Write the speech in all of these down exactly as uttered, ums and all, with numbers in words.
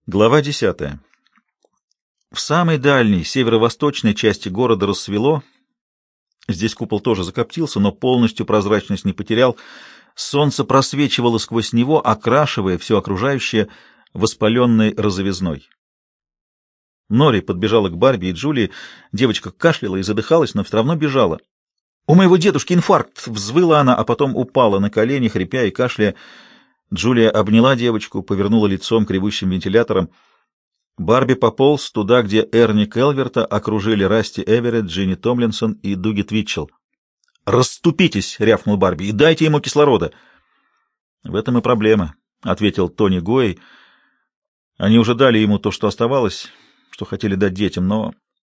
Глава десятая. В самой дальней, северо-восточной части города рассвело. Здесь купол тоже закоптился, но полностью прозрачность не потерял. Солнце просвечивало сквозь него, окрашивая все окружающее воспаленной розовизной. Нори подбежала к Барби и Джулии. Девочка кашляла и задыхалась, но все равно бежала. «У моего дедушки инфаркт!» — взвыла она, а потом упала на колени, хрипя и кашляя. Джулия обняла девочку, повернула лицом к ревущим вентиляторам. Барби пополз туда, где Эрни Келверта окружили Расти Эверетт, Джинни Томлинсон и Дуги Твитчелл. «Расступитесь!» — рявкнул Барби, — «и дайте ему кислорода!» «В этом и проблема», — ответил Тони Гуэй. «Они уже дали ему то, что оставалось, что хотели дать детям, но...»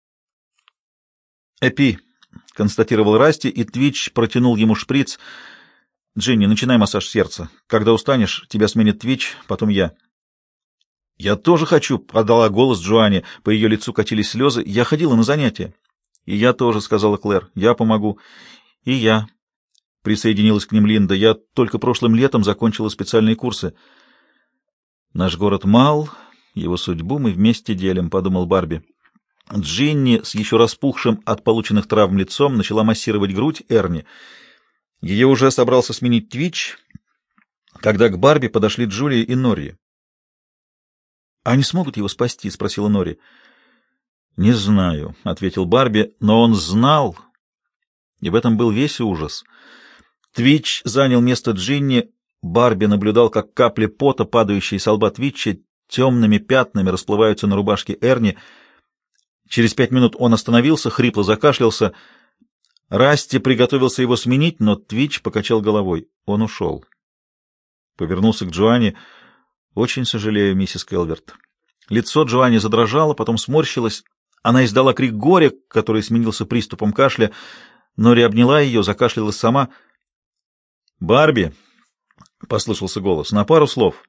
«Эпи», — констатировал Расти, и Твитч протянул ему шприц. «Джинни, начинай массаж сердца. Когда устанешь, тебя сменит Твитч, потом я». «Я тоже хочу», — подала голос Джоанне. По ее лицу катились слезы. «Я ходила на занятия». «И я тоже», — сказала Клэр. «Я помогу». «И я», — присоединилась к ним Линда. «Я только прошлым летом закончила специальные курсы». «Наш город мал, его судьбу мы вместе делим», — подумал Барби. Джинни с еще распухшим от полученных травм лицом начала массировать грудь Эрни. Ее уже собрался сменить Твитч, когда к Барби подошли Джулия и Нори. «Они смогут его спасти?» — спросила Нори. «Не знаю», — ответил Барби, — «но он знал, и в этом был весь ужас». Твитч занял место Джинни. Барби наблюдал, как капли пота, падающие с лба Твитча, темными пятнами расплываются на рубашке Эрни. Через пять минут он остановился, хрипло закашлялся. Расти приготовился его сменить, но Твитч покачал головой. Он ушел. Повернулся к Джоанне. «Очень сожалею, миссис Келверт». Лицо Джоанни задрожало, потом сморщилось. Она издала крик горя, который сменился приступом кашля. Нори обняла ее, закашлялась сама. «Барби», — послышался голос, — «на пару слов».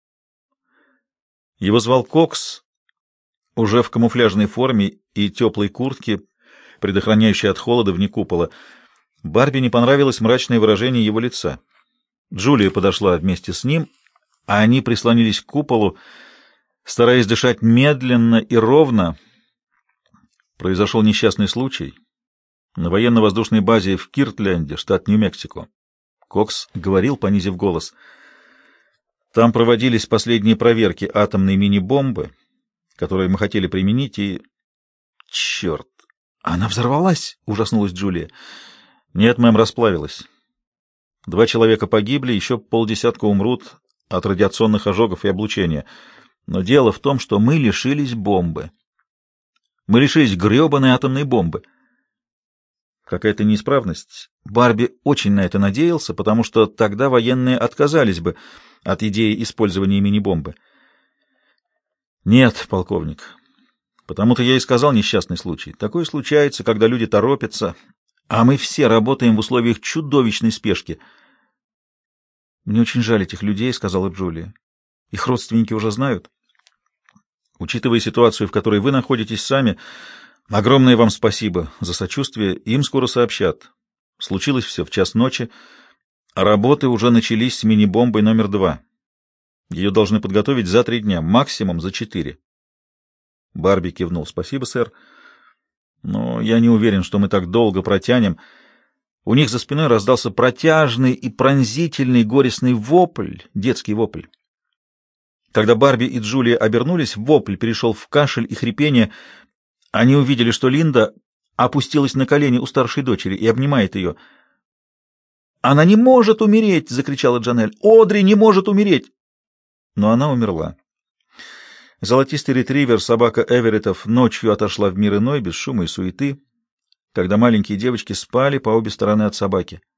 Его звал Кокс, уже в камуфляжной форме и теплой куртке, предохраняющей от холода вне купола. Барби не понравилось мрачное выражение его лица. Джулия подошла вместе с ним, а они прислонились к куполу, стараясь дышать медленно и ровно. Произошел несчастный случай на военно-воздушной базе в Киртленде, штат Нью-Мексико. Кокс говорил, понизив голос. Там проводились последние проверки атомной мини-бомбы, которые мы хотели применить, и... Черт! Она взорвалась! — ужаснулась Джулия. Нет, мэм, расплавилась. Два человека погибли, еще полдесятка умрут от радиационных ожогов и облучения. Но дело в том, что мы лишились бомбы. Мы лишились гребаной атомной бомбы. Какая-то неисправность. Барби очень на это надеялся, потому что тогда военные отказались бы от идеи использования мини-бомбы. Нет, полковник, потому-то я и сказал несчастный случай. Такое случается, когда люди торопятся, а мы все работаем в условиях чудовищной спешки. «Мне очень жаль этих людей», — сказала Джулия. «Их родственники уже знают». «Учитывая ситуацию, в которой вы находитесь сами, огромное вам спасибо за сочувствие. Им скоро сообщат. Случилось все в час ночи, а работы уже начались с мини-бомбой номер два. Ее должны подготовить за три дня, максимум за четыре». Барби кивнул. «Спасибо, сэр. Но я не уверен, что мы так долго протянем». У них за спиной раздался протяжный и пронзительный горестный вопль, детский вопль. Когда Барби и Джулия обернулись, вопль перешел в кашель и хрипение. Они увидели, что Линда опустилась на колени у старшей дочери и обнимает ее. «Она не может умереть!» — закричала Джанель. «Одри не может умереть!» Но она умерла. Золотистый ретривер, собака Эвереттов, ночью отошла в мир иной, без шума и суеты, когда маленькие девочки спали по обе стороны от собаки.